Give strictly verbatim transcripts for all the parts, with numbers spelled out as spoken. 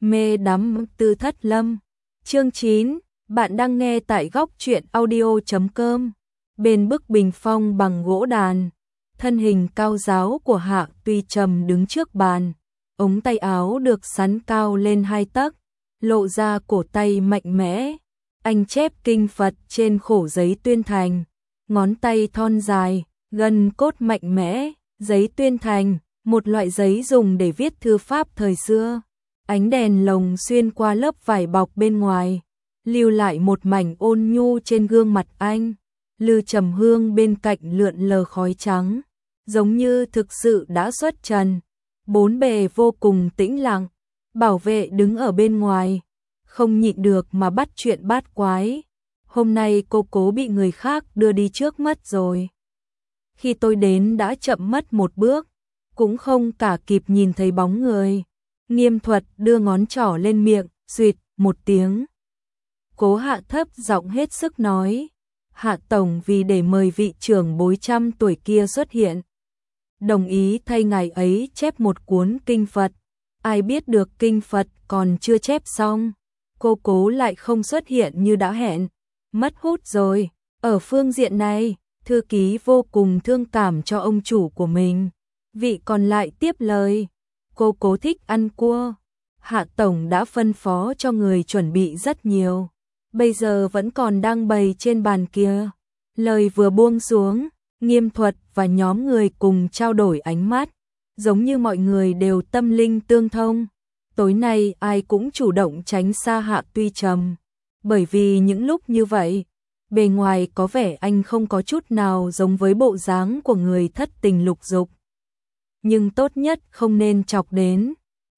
Mê đắm Tư Thất Lâm. Chương chín, bạn đang nghe tại góc truyện audio chấm com. Bên bức bình phong bằng gỗ đàn, thân hình cao ráo của Hạ Tuy Trầm đứng trước bàn, ống tay áo được xắn cao lên hai tấc, lộ ra cổ tay mạnh mẽ. Anh chép kinh Phật trên khổ giấy tuyên thành, ngón tay thon dài, gân cốt mạnh mẽ. Giấy tuyên thành, một loại giấy dùng để viết thư pháp thời xưa. Ánh đèn lồng xuyên qua lớp vải bọc bên ngoài, lưu lại một mảnh ôn nhu trên gương mặt anh. Lư Trầm Hương bên cạnh lượn lờ khói trắng, giống như thực sự đã xuất trần. Bốn bề vô cùng tĩnh lặng, bảo vệ đứng ở bên ngoài, không nhịn được mà bắt chuyện bát quái. Hôm nay cô cố bị người khác đưa đi trước mất rồi. Khi tôi đến đã chậm mất một bước, cũng không cả kịp nhìn thấy bóng người. Nghiêm Thuật đưa ngón trỏ lên miệng, duyệt một tiếng. Cố hạ thấp giọng hết sức nói, Hạ Tổng vì để mời vị trưởng bối trăm tuổi kia xuất hiện, đồng ý thay ngài ấy chép một cuốn kinh Phật. Ai biết được kinh Phật còn chưa chép xong, cô cố lại không xuất hiện như đã hẹn, mất hút rồi. Ở phương diện này, thư ký vô cùng thương cảm cho ông chủ của mình. Vị còn lại tiếp lời, cô cố thích ăn cua, Hạ Tổng đã phân phó cho người chuẩn bị rất nhiều, bây giờ vẫn còn đang bày trên bàn kia. Lời vừa buông xuống, Nghiêm Thuật và nhóm người cùng trao đổi ánh mắt, giống như mọi người đều tâm linh tương thông. Tối nay ai cũng chủ động tránh xa Hạ Tuy Trầm, bởi vì những lúc như vậy, bề ngoài có vẻ anh không có chút nào giống với bộ dáng của người thất tình lục dục. Nhưng tốt nhất không nên chọc đến.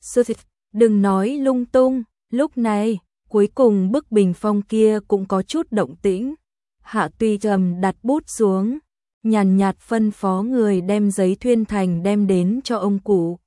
Đừng nói lung tung. Lúc này, cuối cùng bức bình phong kia cũng có chút động tĩnh. Hạ Tuy Trầm đặt bút xuống, nhàn nhạt phân phó người đem giấy tuyên thành đem đến cho ông cụ.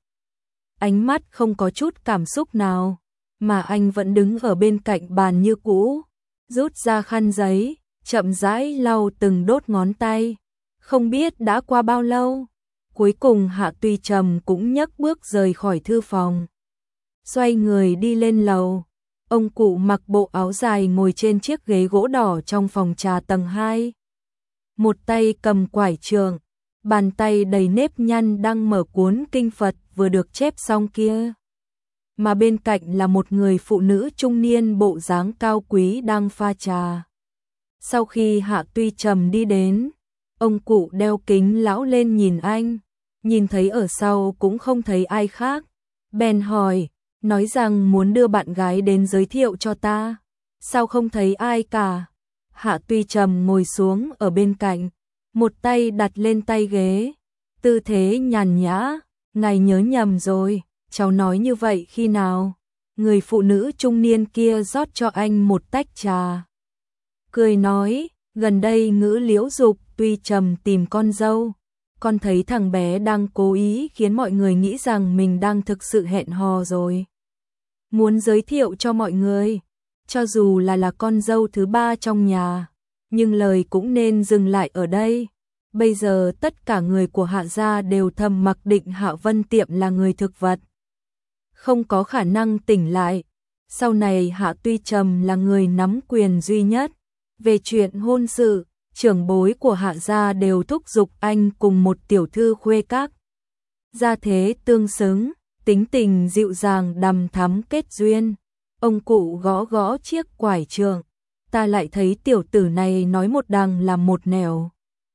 Ánh mắt không có chút cảm xúc nào, mà anh vẫn đứng ở bên cạnh bàn như cũ, rút ra khăn giấy, chậm rãi lau từng đốt ngón tay. Không biết đã qua bao lâu, cuối cùng Hạ Tuy Trầm cũng nhấc bước rời khỏi thư phòng, xoay người đi lên lầu. Ông cụ mặc bộ áo dài ngồi trên chiếc ghế gỗ đỏ trong phòng trà tầng hai, một tay cầm quải trượng, bàn tay đầy nếp nhăn đang mở cuốn kinh Phật vừa được chép xong kia. Mà bên cạnh là một người phụ nữ trung niên bộ dáng cao quý đang pha trà. Sau khi Hạ Tuy Trầm đi đến, ông cụ đeo kính lão lên nhìn anh, nhìn thấy ở sau cũng không thấy ai khác, bèn hỏi, nói rằng muốn đưa bạn gái đến giới thiệu cho ta, sao không thấy ai cả. Hạ Tuy Trầm ngồi xuống ở bên cạnh, một tay đặt lên tay ghế, tư thế nhàn nhã, ngài nhớ nhầm rồi, cháu nói như vậy khi nào? Người phụ nữ trung niên kia rót cho anh một tách trà, cười nói, gần đây Ngữ Liễu Dục Tuy Trầm tìm con dâu, con thấy thằng bé đang cố ý khiến mọi người nghĩ rằng mình đang thực sự hẹn hò rồi. Muốn giới thiệu cho mọi người, cho dù là là con dâu thứ ba trong nhà, nhưng lời cũng nên dừng lại ở đây. Bây giờ tất cả người của Hạ gia đều thầm mặc định Hạ Vân Tiệm là người thực vật, không có khả năng tỉnh lại. Sau này Hạ Tuy Trầm là người nắm quyền duy nhất. Về chuyện hôn sự, trưởng bối của Hạ gia đều thúc giục anh cùng một tiểu thư khuê các. Gia thế tương xứng, tính tình dịu dàng đằm thắm kết duyên. Ông cụ gõ gõ chiếc quải trượng, ta lại thấy tiểu tử này nói một đằng làm một nẻo.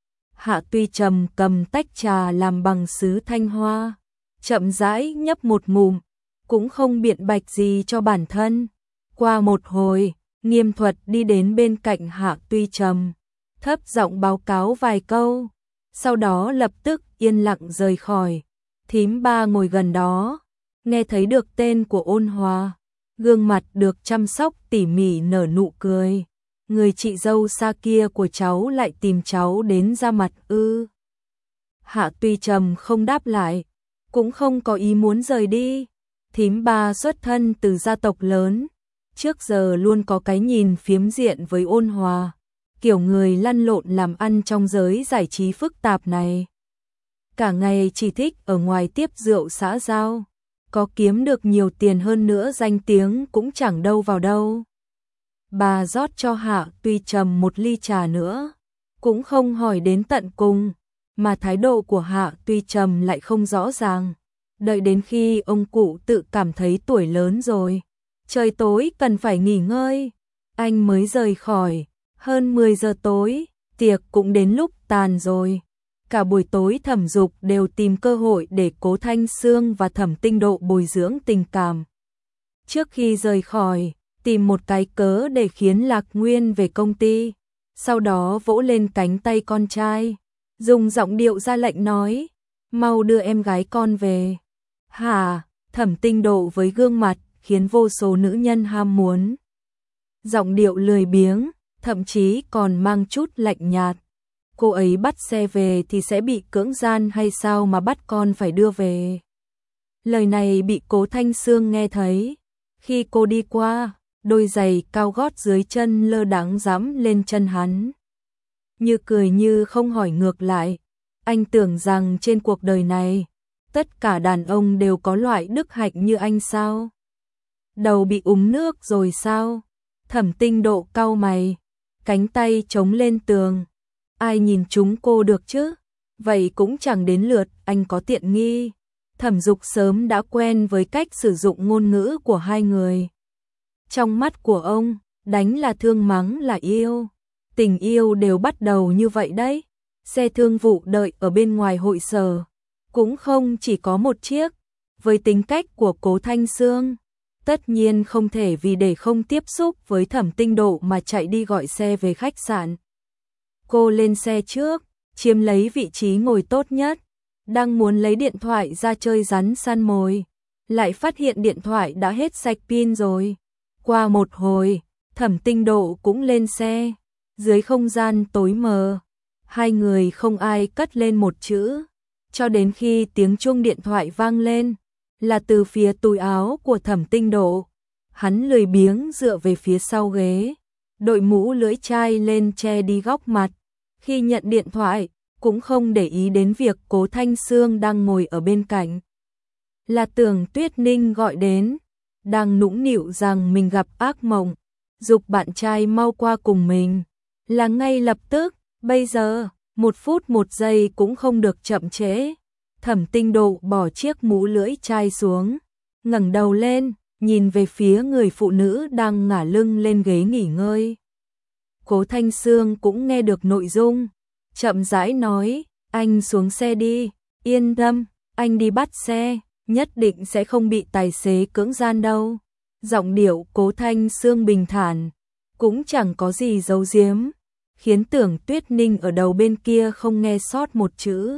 Hạ Tuy Trầm cầm tách trà làm bằng sứ thanh hoa, chậm rãi nhấp một ngụm, cũng không biện bạch gì cho bản thân. Qua một hồi, Nghiêm Thuật đi đến bên cạnh Hạ Tuy Trầm, thấp giọng báo cáo vài câu, sau đó lập tức yên lặng rời khỏi. Thím ba ngồi gần đó, nghe thấy được tên của Ôn Hòa, gương mặt được chăm sóc tỉ mỉ nở nụ cười. Người chị dâu xa kia của cháu lại tìm cháu đến ra mặt ư? Hạ Tuy Trầm không đáp lại, cũng không có ý muốn rời đi. Thím ba xuất thân từ gia tộc lớn, trước giờ luôn có cái nhìn phiếm diện với Ôn Hòa, kiểu người lăn lộn làm ăn trong giới giải trí phức tạp này. Cả ngày chỉ thích ở ngoài tiếp rượu xã giao, có kiếm được nhiều tiền hơn nữa danh tiếng cũng chẳng đâu vào đâu. Bà rót cho Hạ Tuy Trầm một ly trà nữa, cũng không hỏi đến tận cùng, mà thái độ của Hạ Tuy Trầm lại không rõ ràng. Đợi đến khi ông cụ tự cảm thấy tuổi lớn rồi, trời tối cần phải nghỉ ngơi, anh mới rời khỏi. Hơn mười giờ tối, tiệc cũng đến lúc tàn rồi. Cả buổi tối Thẩm Dục đều tìm cơ hội để Cố Thanh Sương và Thẩm Tinh Độ bồi dưỡng tình cảm. Trước khi rời khỏi, tìm một cái cớ để khiến Lạc Nguyên về công ty, sau đó vỗ lên cánh tay con trai, dùng giọng điệu ra lệnh nói, mau đưa em gái con về. Hả? Thẩm Tinh Độ với gương mặt khiến vô số nữ nhân ham muốn. Giọng điệu lười biếng, thậm chí còn mang chút lạnh nhạt. Cô ấy bắt xe về thì sẽ bị cưỡng gian hay sao mà bắt con phải đưa về? Lời này bị Cố Thanh Sương nghe thấy. Khi cô đi qua, đôi giày cao gót dưới chân lơ đãng dẫm lên chân hắn. Như cười như không hỏi ngược lại. Anh tưởng rằng trên cuộc đời này, tất cả đàn ông đều có loại đức hạnh như anh sao? Đầu bị úng nước rồi sao? Thẩm Tinh Độ cau mày, cánh tay chống lên tường. Ai nhìn chúng cô được chứ? Vậy cũng chẳng đến lượt anh có tiện nghi. Thẩm Dục sớm đã quen với cách sử dụng ngôn ngữ của hai người. Trong mắt của ông, đánh là thương, mắng là yêu. Tình yêu đều bắt đầu như vậy đấy. Xe thương vụ đợi ở bên ngoài hội sở, cũng không chỉ có một chiếc. Với tính cách của Cố Thanh Sương, tất nhiên không thể vì để không tiếp xúc với Thẩm Tinh Độ mà chạy đi gọi xe về khách sạn. Cô lên xe trước, chiếm lấy vị trí ngồi tốt nhất, đang muốn lấy điện thoại ra chơi rắn săn mồi, lại phát hiện điện thoại đã hết sạch pin rồi. Qua một hồi, Thẩm Tinh Độ cũng lên xe, dưới không gian tối mờ, hai người không ai cất lên một chữ, cho đến khi tiếng chuông điện thoại vang lên, là từ phía túi áo của Thẩm Tinh Độ. Hắn lười biếng dựa về phía sau ghế, đội mũ lưỡi chai lên che đi góc mặt. Khi nhận điện thoại, cũng không để ý đến việc Cố Thanh Sương đang ngồi ở bên cạnh. Là Tưởng Tuyết Ninh gọi đến, đang nũng nịu rằng mình gặp ác mộng, giục bạn trai mau qua cùng mình. Là ngay lập tức, bây giờ, một phút một giây cũng không được chậm trễ. Thẩm Tinh Độ bỏ chiếc mũ lưỡi chai xuống, ngẩng đầu lên, nhìn về phía người phụ nữ đang ngả lưng lên ghế nghỉ ngơi. Cố Thanh Sương cũng nghe được nội dung, chậm rãi nói, anh xuống xe đi, yên tâm, anh đi bắt xe, nhất định sẽ không bị tài xế cưỡng gian đâu. Giọng điệu Cố Thanh Sương bình thản, cũng chẳng có gì giấu giếm, khiến Tưởng Tuyết Ninh ở đầu bên kia không nghe sót một chữ.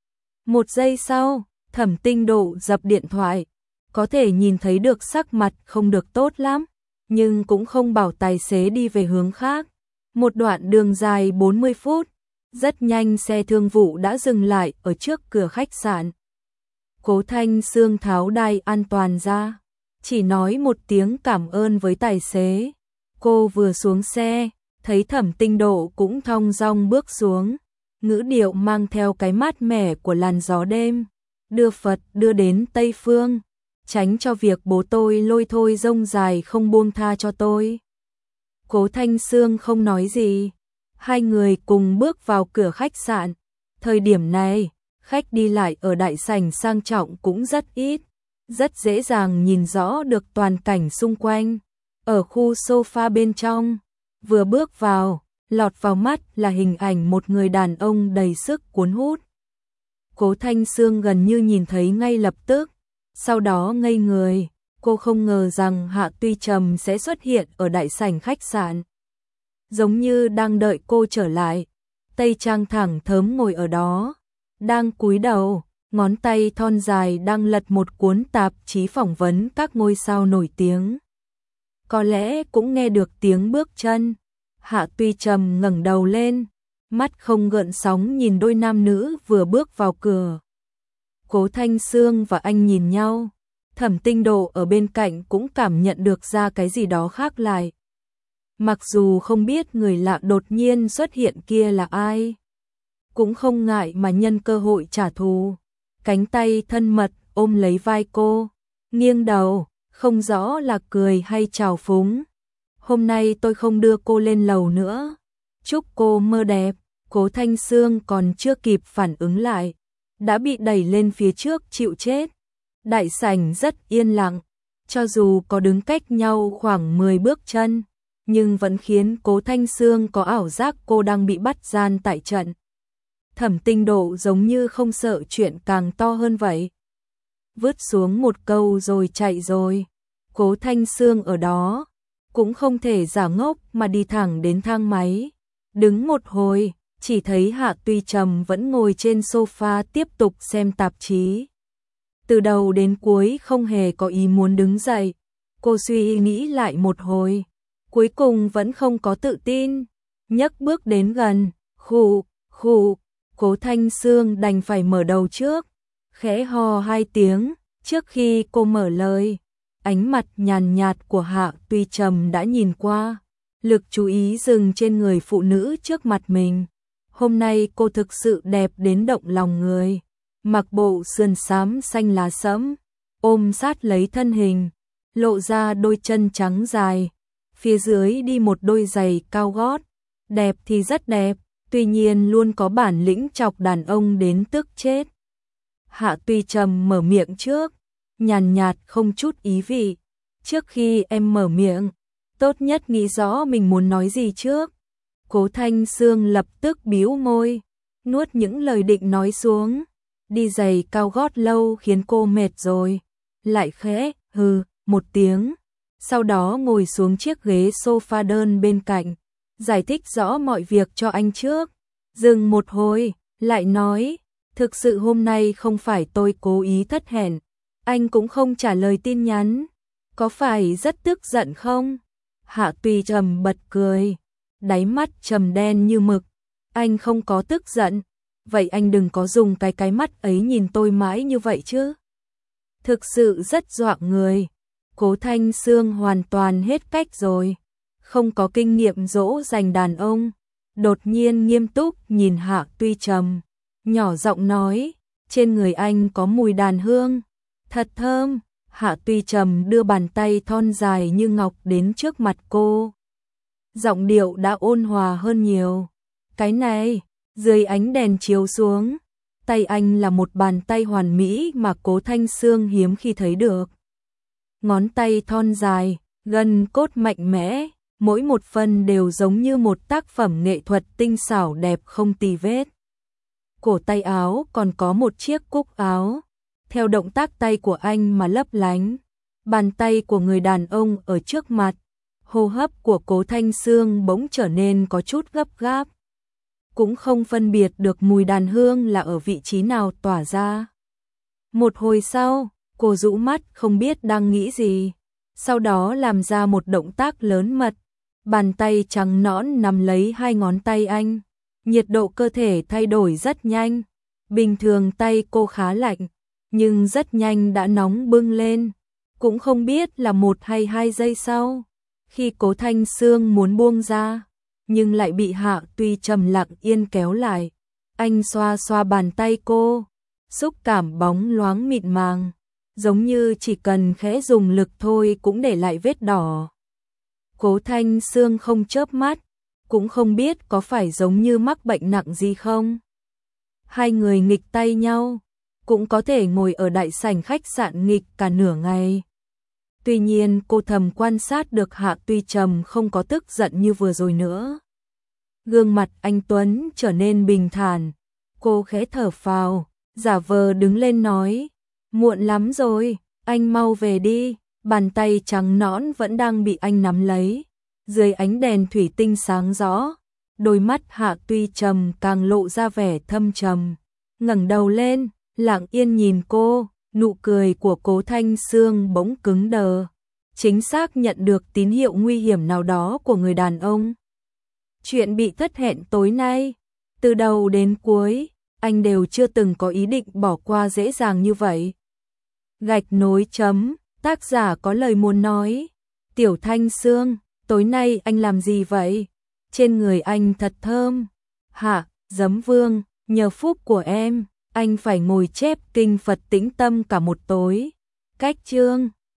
Một giây sau, Thẩm Tinh Độ dập điện thoại, có thể nhìn thấy được sắc mặt không được tốt lắm, nhưng cũng không bảo tài xế đi về hướng khác. Một đoạn đường dài bốn mươi phút, rất nhanh xe thương vụ đã dừng lại ở trước cửa khách sạn. Cố Thanh Sương tháo đai an toàn ra, chỉ nói một tiếng cảm ơn với tài xế. Cô vừa xuống xe, thấy Thẩm Tinh Độ cũng thong dong bước xuống, ngữ điệu mang theo cái mát mẻ của làn gió đêm, đưa Phật đưa đến Tây Phương, tránh cho việc bố tôi lôi thôi rông dài không buông tha cho tôi. Cố Thanh Sương không nói gì, hai người cùng bước vào cửa khách sạn. Thời điểm này, khách đi lại ở đại sảnh sang trọng cũng rất ít, rất dễ dàng nhìn rõ được toàn cảnh xung quanh. Ở khu sofa bên trong, vừa bước vào, lọt vào mắt là hình ảnh một người đàn ông đầy sức cuốn hút. Cố Thanh Sương gần như nhìn thấy ngay lập tức, sau đó ngây người. Cô không ngờ rằng Hạ Tuy Trầm sẽ xuất hiện ở đại sảnh khách sạn. Giống như đang đợi cô trở lại, tây trang thẳng thớm ngồi ở đó, đang cúi đầu, ngón tay thon dài đang lật một cuốn tạp chí phỏng vấn các ngôi sao nổi tiếng. Có lẽ cũng nghe được tiếng bước chân. Hạ Tuy Trầm ngẩng đầu lên, mắt không gợn sóng nhìn đôi nam nữ vừa bước vào cửa. Cố Thanh Sương và anh nhìn nhau. Thẩm Tinh Độ ở bên cạnh cũng cảm nhận được ra cái gì đó khác lại. Mặc dù không biết người lạ đột nhiên xuất hiện kia là ai, cũng không ngại mà nhân cơ hội trả thù. Cánh tay thân mật ôm lấy vai cô, nghiêng đầu, không rõ là cười hay trào phúng. Hôm nay tôi không đưa cô lên lầu nữa. Chúc cô mơ đẹp. Cố Thanh Sương còn chưa kịp phản ứng lại, đã bị đẩy lên phía trước chịu chết. Đại sảnh rất yên lặng, cho dù có đứng cách nhau khoảng mười bước chân, nhưng vẫn khiến Cố Thanh Sương có ảo giác cô đang bị bắt gian tại trận. Thẩm Tinh Độ giống như không sợ chuyện càng to hơn vậy. Vứt xuống một câu rồi chạy rồi. Cố Thanh Sương ở đó, cũng không thể giả ngốc mà đi thẳng đến thang máy. Đứng một hồi, chỉ thấy Hạ Tuy Trầm vẫn ngồi trên sofa tiếp tục xem tạp chí. Từ đầu đến cuối không hề có ý muốn đứng dậy. Cô suy nghĩ lại một hồi, cuối cùng vẫn không có tự tin, nhấc bước đến gần, khụ, khụ. Cố Thanh Sương đành phải mở đầu trước, khẽ hò hai tiếng. Trước khi cô mở lời, ánh mặt nhàn nhạt của Hạ Tuy Trầm đã nhìn qua, lực chú ý dừng trên người phụ nữ trước mặt mình. Hôm nay cô thực sự đẹp đến động lòng người, mặc bộ sườn xám xanh lá sẫm, ôm sát lấy thân hình, lộ ra đôi chân trắng dài, phía dưới đi một đôi giày cao gót, đẹp thì rất đẹp, tuy nhiên luôn có bản lĩnh chọc đàn ông đến tức chết. Hạ Tuy Trầm mở miệng trước, nhàn nhạt không chút ý vị. Trước khi em mở miệng, tốt nhất nghĩ rõ mình muốn nói gì trước. Cố Thanh Sương lập tức bĩu môi, nuốt những lời định nói xuống. Đi giày cao gót lâu khiến cô mệt rồi. Lại khẽ hừ một tiếng, sau đó ngồi xuống chiếc ghế sofa đơn bên cạnh, giải thích rõ mọi việc cho anh trước. Dừng một hồi, lại nói, thực sự hôm nay không phải tôi cố ý thất hẹn, anh cũng không trả lời tin nhắn, có phải rất tức giận không? Hạ Tuy Trầm bật cười, đáy mắt trầm đen như mực. Anh không có tức giận, vậy anh đừng có dùng cái cái mắt ấy nhìn tôi mãi như vậy chứ. Thực sự rất dọa người. Cố Thanh Sương hoàn toàn hết cách rồi, không có kinh nghiệm dỗ dành đàn ông, đột nhiên nghiêm túc nhìn Hạ Tuy Trầm, nhỏ giọng nói, trên người anh có mùi đàn hương, thật thơm. Hạ Tuy Trầm đưa bàn tay thon dài như ngọc đến trước mặt cô, giọng điệu đã ôn hòa hơn nhiều. Cái này, dưới ánh đèn chiếu xuống, tay anh là một bàn tay hoàn mỹ mà Cố Thanh Sương hiếm khi thấy được. Ngón tay thon dài, gân cốt mạnh mẽ, mỗi một phần đều giống như một tác phẩm nghệ thuật tinh xảo đẹp không tì vết. Cổ tay áo còn có một chiếc cúc áo, theo động tác tay của anh mà lấp lánh. Bàn tay của người đàn ông ở trước mặt, hô hấp của Cố Thanh Sương bỗng trở nên có chút gấp gáp. Cũng không phân biệt được mùi đàn hương là ở vị trí nào tỏa ra. Một hồi sau, cô rũ mắt không biết đang nghĩ gì, sau đó làm ra một động tác lớn mật. Bàn tay trắng nõn nắm lấy hai ngón tay anh, nhiệt độ cơ thể thay đổi rất nhanh. Bình thường tay cô khá lạnh, nhưng rất nhanh đã nóng bừng lên, cũng không biết là một hay hai giây sau. Khi Cố Thanh Sương muốn buông ra, nhưng lại bị Hạ Tuy Trầm lặng yên kéo lại. Anh xoa xoa bàn tay cô, xúc cảm bóng loáng mịn màng, giống như chỉ cần khẽ dùng lực thôi cũng để lại vết đỏ. Cố Thanh Sương không chớp mắt, cũng không biết có phải giống như mắc bệnh nặng gì không. Hai người nghịch tay nhau, cũng có thể ngồi ở đại sảnh khách sạn nghịch cả nửa ngày. Tuy nhiên cô thầm quan sát được Hạ Tuy Trầm không có tức giận như vừa rồi nữa. Gương mặt anh Tuấn trở nên bình thản, cô khẽ thở phào, giả vờ đứng lên nói, muộn lắm rồi, anh mau về đi. Bàn tay trắng nõn vẫn đang bị anh nắm lấy, dưới ánh đèn thủy tinh sáng rõ, đôi mắt Hạ Tuy Trầm càng lộ ra vẻ thâm trầm, ngẩng đầu lên, lặng yên nhìn cô. Nụ cười của Cố Thanh Sương bỗng cứng đờ, chính xác nhận được tín hiệu nguy hiểm nào đó của người đàn ông. Chuyện bị thất hẹn tối nay, từ đầu đến cuối, anh đều chưa từng có ý định bỏ qua dễ dàng như vậy. Gạch nối chấm, tác giả có lời muốn nói. Tiểu Thanh Sương, tối nay anh làm gì vậy? Trên người anh thật thơm. Hạ, Giấm Vương, nhờ phúc của em, anh phải ngồi chép kinh Phật tĩnh tâm cả một tối. cách chương